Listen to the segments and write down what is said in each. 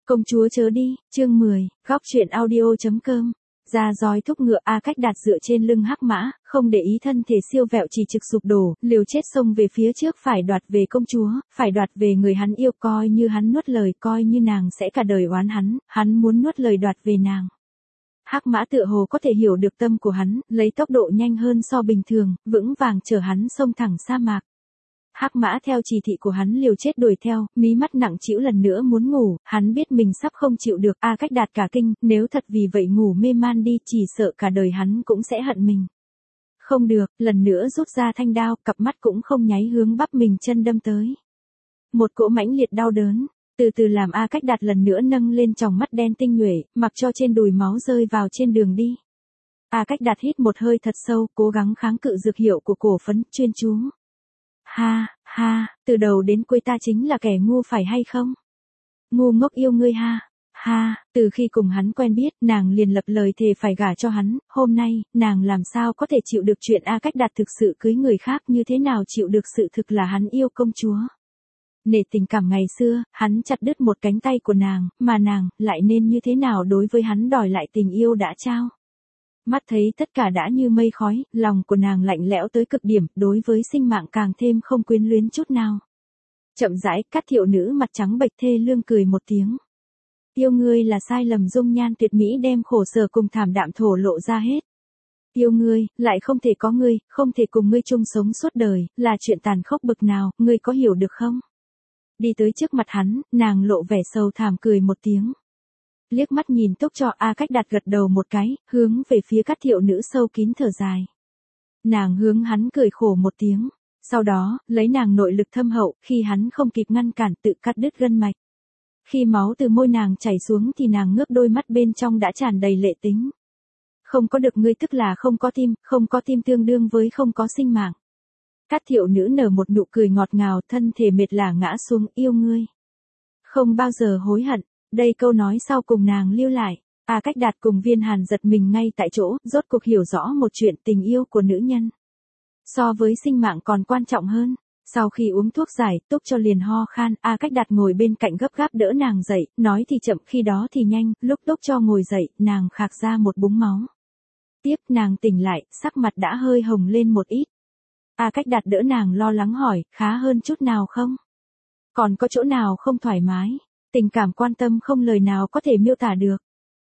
Công chúa chớ đi, chương 10, góc truyện audio.com. Ra roi thúc ngựa A Cách Đạt dựa trên lưng hắc mã, không để ý thân thể siêu vẹo chỉ trực sụp đổ, liều chết xông về phía trước, phải đoạt về công chúa, phải đoạt về người hắn yêu, coi như hắn nuốt lời, coi như nàng sẽ cả đời oán hắn muốn nuốt lời đoạt về nàng. Hắc mã tựa hồ có thể hiểu được tâm của hắn, lấy tốc độ nhanh hơn so bình thường, vững vàng chở hắn xông thẳng sa mạc. Hắc mã theo chỉ thị của hắn liều chết đuổi theo, mí mắt nặng trĩu lần nữa muốn ngủ, hắn biết mình sắp không chịu được, A Cách Đạt cả kinh, nếu thật vì vậy ngủ mê man đi, chỉ sợ cả đời hắn cũng sẽ hận mình. Không được, lần nữa rút ra thanh đao, cặp mắt cũng không nháy hướng bắp mình chân đâm tới. Một cỗ mãnh liệt đau đớn, từ từ làm A Cách Đạt lần nữa nâng lên tròng mắt đen tinh nhuệ, mặc cho trên đùi máu rơi vào trên đường đi. A Cách Đạt hít một hơi thật sâu, cố gắng kháng cự dược hiệu của cổ phấn, chuyên chú. Ha, từ đầu đến cuối ta chính là kẻ ngu phải hay không? Ngu ngốc yêu ngươi ha, từ khi cùng hắn quen biết, nàng liền lập lời thề phải gả cho hắn, hôm nay, nàng làm sao có thể chịu được chuyện A Cách Đạt thực sự cưới người khác, như thế nào chịu được sự thực là hắn yêu công chúa. Nể tình cảm ngày xưa, hắn chặt đứt một cánh tay của nàng, mà nàng, lại nên như thế nào đối với hắn đòi lại tình yêu đã trao. Mắt thấy tất cả đã như mây khói, lòng của nàng lạnh lẽo tới cực điểm, đối với sinh mạng càng thêm không quyến luyến chút nào. Chậm rãi, Cát Thiệu Nữ mặt trắng bệch thê lương cười một tiếng. Yêu ngươi là sai lầm, dung nhan tuyệt mỹ đem khổ sở cùng thảm đạm thổ lộ ra hết. Yêu ngươi, lại không thể có ngươi, không thể cùng ngươi chung sống suốt đời, là chuyện tàn khốc bực nào, ngươi có hiểu được không? Đi tới trước mặt hắn, nàng lộ vẻ sầu thảm cười một tiếng. Liếc mắt nhìn Túc cho A Cách Đạt gật đầu một cái, hướng về phía Cát Thiệu Nữ sâu kín thở dài. Nàng hướng hắn cười khổ một tiếng, sau đó, lấy nàng nội lực thâm hậu, khi hắn không kịp ngăn cản tự cắt đứt gân mạch. Khi máu từ môi nàng chảy xuống thì nàng ngước đôi mắt bên trong đã tràn đầy lệ tính. Không có được ngươi tức là không có tim tương đương với không có sinh mạng. Cát Thiệu Nữ nở một nụ cười ngọt ngào, thân thể mệt lả ngã xuống, yêu ngươi. Không bao giờ hối hận. Đây câu nói sau cùng nàng lưu lại. A Cách Đạt cùng Viên Hàn giật mình ngay tại chỗ, rốt cuộc hiểu rõ một chuyện, tình yêu của nữ nhân so với sinh mạng còn quan trọng hơn. Sau khi uống thuốc giải, Túc cho liền ho khan, A Cách Đạt ngồi bên cạnh gấp gáp đỡ nàng dậy, nói thì chậm khi đó thì nhanh, lúc Túc cho ngồi dậy, nàng khạc ra một búng máu. Tiếp nàng tỉnh lại, sắc mặt đã hơi hồng lên một ít. A Cách Đạt đỡ nàng lo lắng hỏi, khá hơn chút nào không? Còn có chỗ nào không thoải mái? Tình cảm quan tâm không lời nào có thể miêu tả được.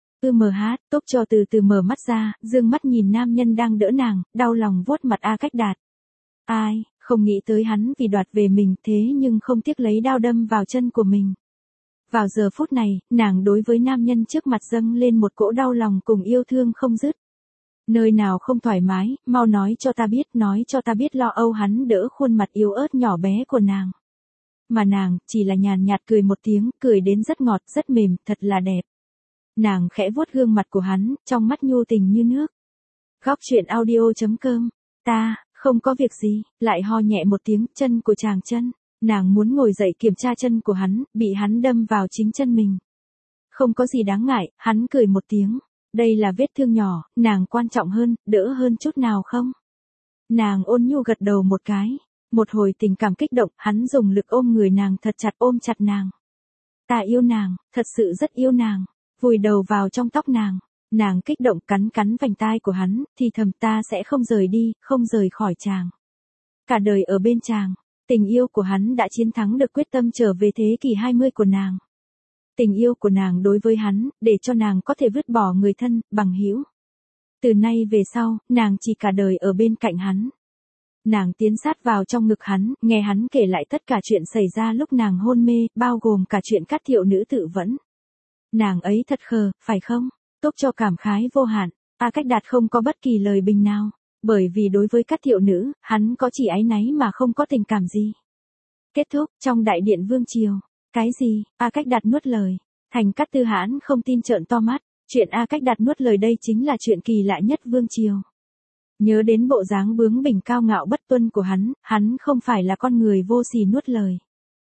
Túc cho từ từ mở mắt ra, dương mắt nhìn nam nhân đang đỡ nàng, đau lòng vuốt mặt A Cách Đạt. Ai, không nghĩ tới hắn vì đoạt về mình thế nhưng không tiếc lấy đao đâm vào chân của mình. Vào giờ phút này, nàng đối với nam nhân trước mặt dâng lên một cỗ đau lòng cùng yêu thương không dứt. Nơi nào không thoải mái, mau nói cho ta biết lo âu hắn đỡ khuôn mặt yếu ớt nhỏ bé của nàng. Mà nàng, chỉ là nhàn nhạt cười một tiếng, cười đến rất ngọt, rất mềm, thật là đẹp. Nàng khẽ vuốt gương mặt của hắn, trong mắt nhu tình như nước. Góc truyện audio.com. Ta, không có việc gì, lại ho nhẹ một tiếng, chân của chàng chân. Nàng muốn ngồi dậy kiểm tra chân của hắn, bị hắn đâm vào chính chân mình. Không có gì đáng ngại, hắn cười một tiếng. Đây là vết thương nhỏ, nàng quan trọng hơn, đỡ hơn chút nào không? Nàng ôn nhu gật đầu một cái. Một hồi tình cảm kích động, hắn dùng lực ôm người nàng thật chặt, ôm chặt nàng. Ta yêu nàng, thật sự rất yêu nàng. Vùi đầu vào trong tóc nàng. Nàng kích động cắn vành tai của hắn, thì thầm ta sẽ không rời đi, không rời khỏi chàng. Cả đời ở bên chàng. Tình yêu của hắn đã chiến thắng được quyết tâm trở về thế kỷ 20 của nàng. Tình yêu của nàng đối với hắn, để cho nàng có thể vứt bỏ người thân, bằng hữu. Từ nay về sau, nàng chỉ cả đời ở bên cạnh hắn. Nàng tiến sát vào trong ngực hắn, nghe hắn kể lại tất cả chuyện xảy ra lúc nàng hôn mê, bao gồm cả chuyện Cát Thiệu Nữ tự vẫn. Nàng ấy thật khờ, phải không? Túc cho cảm khái vô hạn. A Cách Đạt không có bất kỳ lời bình nào, bởi vì đối với Cát Thiệu Nữ, hắn có chỉ áy náy mà không có tình cảm gì. Kết thúc, trong đại điện vương triều. Cái gì? A Cách Đạt nuốt lời. Thành Cát Tư Hãn không tin trợn to mắt. Chuyện A Cách Đạt nuốt lời đây chính là chuyện kỳ lạ nhất vương triều. Nhớ đến bộ dáng bướng bỉnh cao ngạo bất tuân của hắn không phải là con người vô sỉ nuốt lời.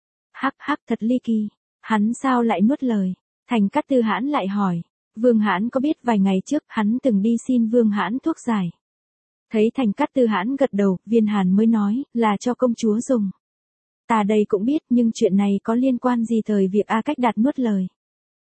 Hắc thật ly kỳ. Hắn sao lại nuốt lời? Thành Cát Tư Hãn lại hỏi. Vương Hãn có biết vài ngày trước hắn từng đi xin Vương Hãn thuốc giải. Thấy Thành Cát Tư Hãn gật đầu, Viên Hàn mới nói, là cho công chúa dùng. Ta đây cũng biết nhưng chuyện này có liên quan gì tới việc A Cách Đạt nuốt lời.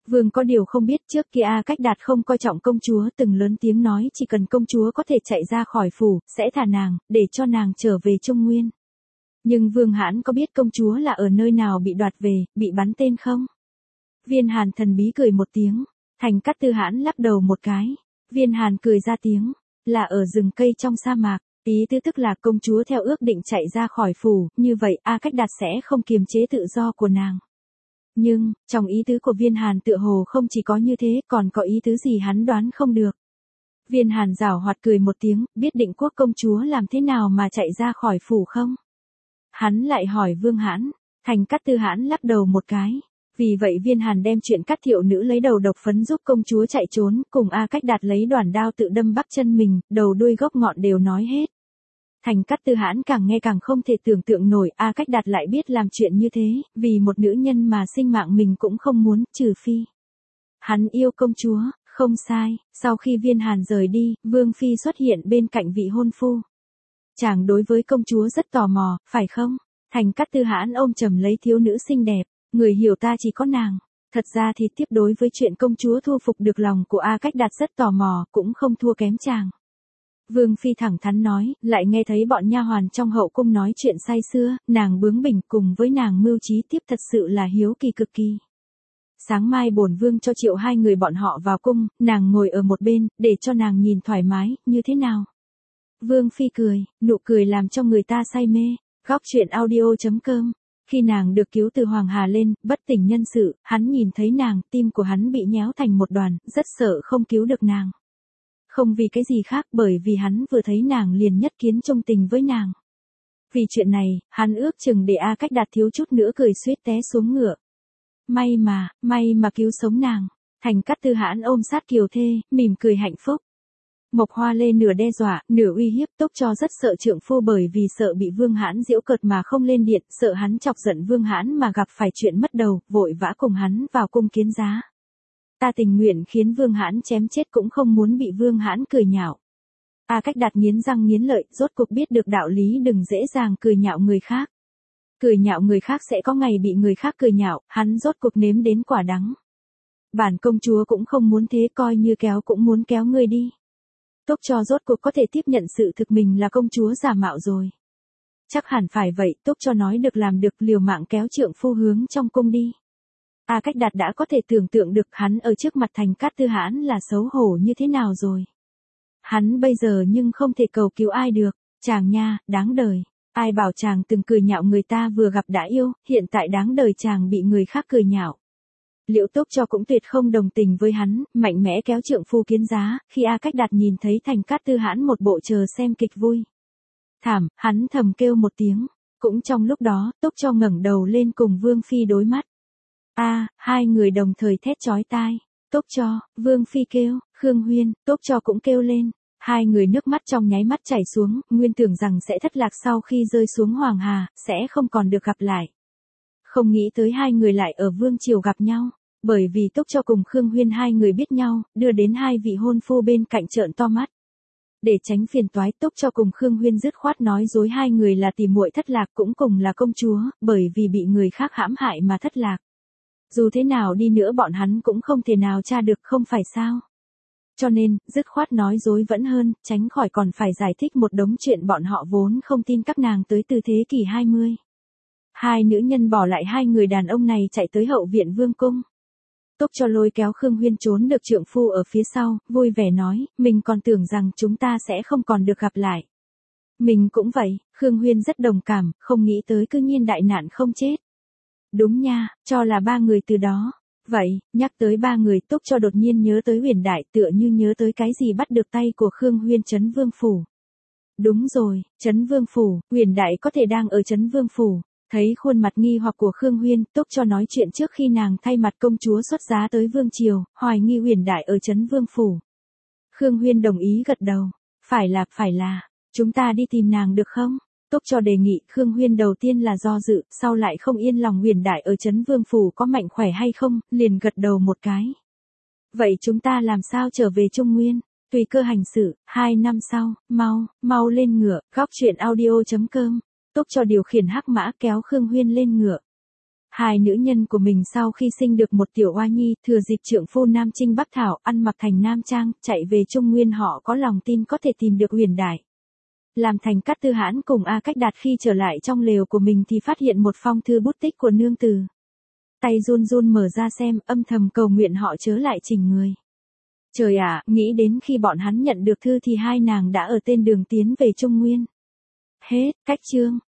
Vương có điều không biết trước kia A Cách Đạt không coi trọng công chúa, từng lớn tiếng nói chỉ cần công chúa có thể chạy ra khỏi phủ, sẽ thả nàng, để cho nàng trở về Trung Nguyên. Nhưng Vương Hãn có biết công chúa là ở nơi nào bị đoạt về, bị bắn tên không? Viên Hàn thần bí cười một tiếng, Thành Cát Tư Hãn lắc đầu một cái. Viên Hàn cười ra tiếng, là ở rừng cây trong sa mạc, ý tứ tức là công chúa theo ước định chạy ra khỏi phủ, như vậy A Cách Đạt sẽ không kiềm chế tự do của nàng. Nhưng, trong ý tứ của Viên Hàn tựa hồ không chỉ có như thế, còn có ý tứ gì hắn đoán không được. Viên Hàn giảo hoạt cười một tiếng, biết Định Quốc công chúa làm thế nào mà chạy ra khỏi phủ không? Hắn lại hỏi Vương Hãn, Thành Cát Tư Hãn lắc đầu một cái. Vì vậy Viên Hàn đem chuyện Cát Thiệu nữ lấy đầu độc phấn giúp công chúa chạy trốn, cùng A Cách Đạt lấy đoản đao tự đâm bắp chân mình, đầu đuôi gốc ngọn đều nói hết. Thành Cát Tư Hãn càng nghe càng không thể tưởng tượng nổi A Cách Đạt lại biết làm chuyện như thế, vì một nữ nhân mà sinh mạng mình cũng không muốn, trừ phi hắn yêu công chúa, không sai. Sau khi Viên Hàn rời đi, Vương Phi xuất hiện bên cạnh vị hôn phu. Chàng đối với công chúa rất tò mò, phải không? Thành Cát Tư Hãn ôm chầm lấy thiếu nữ xinh đẹp, người hiểu ta chỉ có nàng. Thật ra thì tiếp đối với chuyện công chúa thu phục được lòng của A Cách Đạt rất tò mò, cũng không thua kém chàng. Vương Phi thẳng thắn nói, lại nghe thấy bọn nha hoàn trong hậu cung nói chuyện say xưa, nàng bướng bỉnh cùng với nàng mưu trí tiếp thật sự là hiếu kỳ cực kỳ. Sáng mai bổn vương cho triệu hai người bọn họ vào cung, nàng ngồi ở một bên, để cho nàng nhìn thoải mái, như thế nào? Vương Phi cười, nụ cười làm cho người ta say mê. Góc truyện audio.com. Khi nàng được cứu từ Hoàng Hà lên, bất tỉnh nhân sự, hắn nhìn thấy nàng, tim của hắn bị nhéo thành một đoàn, rất sợ không cứu được nàng. Không vì cái gì khác, bởi vì hắn vừa thấy nàng liền nhất kiến trung tình với nàng. Vì chuyện này, hắn ước chừng để A Cách Đạt thiếu chút nữa cười suýt té xuống ngựa. May mà cứu sống nàng. Thành Cát Tư Hãn ôm sát Kiều Thê, mỉm cười hạnh phúc. Mộc Hoa Lê nửa đe dọa, nửa uy hiếp, Túc Cho rất sợ trượng phu bởi vì sợ bị Vương Hãn giễu cợt mà không lên điện, sợ hắn chọc giận Vương Hãn mà gặp phải chuyện mất đầu, vội vã cùng hắn vào cung kiến giá. Ta tình nguyện khiến Vương Hãn chém chết cũng không muốn bị Vương Hãn cười nhạo. A Cách Đạt nghiến răng nghiến lợi, rốt cuộc biết được đạo lý đừng dễ dàng cười nhạo người khác. Cười nhạo người khác sẽ có ngày bị người khác cười nhạo, hắn rốt cuộc nếm đến quả đắng. Bản công chúa cũng không muốn thế, coi như kéo cũng muốn kéo ngươi đi. Túc Cho rốt cuộc có thể tiếp nhận sự thực mình là công chúa giả mạo rồi. Chắc hẳn phải vậy, Túc Cho nói được làm được, liều mạng kéo trượng phu hướng trong cung đi. A Cách Đạt đã có thể tưởng tượng được hắn ở trước mặt Thành Cát Tư Hãn là xấu hổ như thế nào rồi. Hắn bây giờ nhưng không thể cầu cứu ai được, chàng nha, đáng đời. Ai bảo chàng từng cười nhạo người ta vừa gặp đã yêu, hiện tại đáng đời chàng bị người khác cười nhạo. Liễu Túc Cho cũng tuyệt không đồng tình với hắn, mạnh mẽ kéo trượng phu kiến giá, khi A Cách Đạt nhìn thấy Thành Cát Tư Hãn một bộ chờ xem kịch vui. Thảm, hắn thầm kêu một tiếng. Cũng trong lúc đó, Túc Cho ngẩng đầu lên cùng Vương Phi đối mắt. Hai người đồng thời thét chói tai. Túc Cho, Vương Phi kêu, Khương Huyên, Túc Cho cũng kêu lên. Hai người nước mắt trong nháy mắt chảy xuống, nguyên tưởng rằng sẽ thất lạc sau khi rơi xuống Hoàng Hà, sẽ không còn được gặp lại. Không nghĩ tới hai người lại ở Vương Triều gặp nhau, bởi vì Túc Cho cùng Khương Huyên hai người biết nhau, đưa đến hai vị hôn phu bên cạnh trợn to mắt. Để tránh phiền toái, Túc Cho cùng Khương Huyên dứt khoát nói dối hai người là tỉ muội thất lạc cũng cùng là công chúa, bởi vì bị người khác hãm hại mà thất lạc. Dù thế nào đi nữa bọn hắn cũng không thể nào tra được, không phải sao? Cho nên, dứt khoát nói dối vẫn hơn, tránh khỏi còn phải giải thích một đống chuyện bọn họ vốn không tin các nàng tới từ thế kỷ 20. Hai nữ nhân bỏ lại hai người đàn ông này chạy tới hậu viện Vương cung. Túc Cho lôi kéo Khương Huyên trốn được trượng phu ở phía sau, vui vẻ nói, mình còn tưởng rằng chúng ta sẽ không còn được gặp lại. Mình cũng vậy, Khương Huyên rất đồng cảm, không nghĩ tới cư nhiên đại nạn không chết. Đúng nha, cho là ba người từ đó. Vậy, nhắc tới ba người, Túc Cho đột nhiên nhớ tới Huyền Đại, tựa như nhớ tới cái gì bắt được tay của Khương Huyên trấn Vương phủ. Đúng rồi, trấn Vương phủ, Huyền Đại có thể đang ở trấn Vương phủ. Thấy khuôn mặt nghi hoặc của Khương Huyên, Túc Cho nói chuyện trước khi nàng thay mặt công chúa xuất giá tới Vương Triều, hoài nghi Huyền Đại ở trấn Vương phủ. Khương Huyên đồng ý gật đầu. Phải là, chúng ta đi tìm nàng được không? Túc Cho đề nghị. Khương Huyên đầu tiên là do dự, sau lại không yên lòng Huyền Đại ở trấn Vương phủ có mạnh khỏe hay không, liền gật đầu một cái. Vậy chúng ta làm sao trở về Trung Nguyên? Tùy cơ hành sự, 2 năm sau, mau lên ngựa. Góc truyện audio.com. Túc Cho điều khiển hắc mã kéo Khương Huyên lên ngựa. Hai nữ nhân của mình sau khi sinh được một tiểu oa nhi, thừa dịp trượng phu Nam Trinh Bắc Thảo, ăn mặc thành nam trang, chạy về Trung Nguyên, họ có lòng tin có thể tìm được Huyền Đại. Làm thành Cát Tư Hãn cùng A Cách Đạt khi trở lại trong lều của mình thì phát hiện một phong thư bút tích của nương tử. Tay run run mở ra xem, âm thầm cầu nguyện họ chớ lại chỉnh người. Trời ạ, nghĩ đến khi bọn hắn nhận được thư thì hai nàng đã ở tên đường tiến về Trung Nguyên. Hết, cách chương.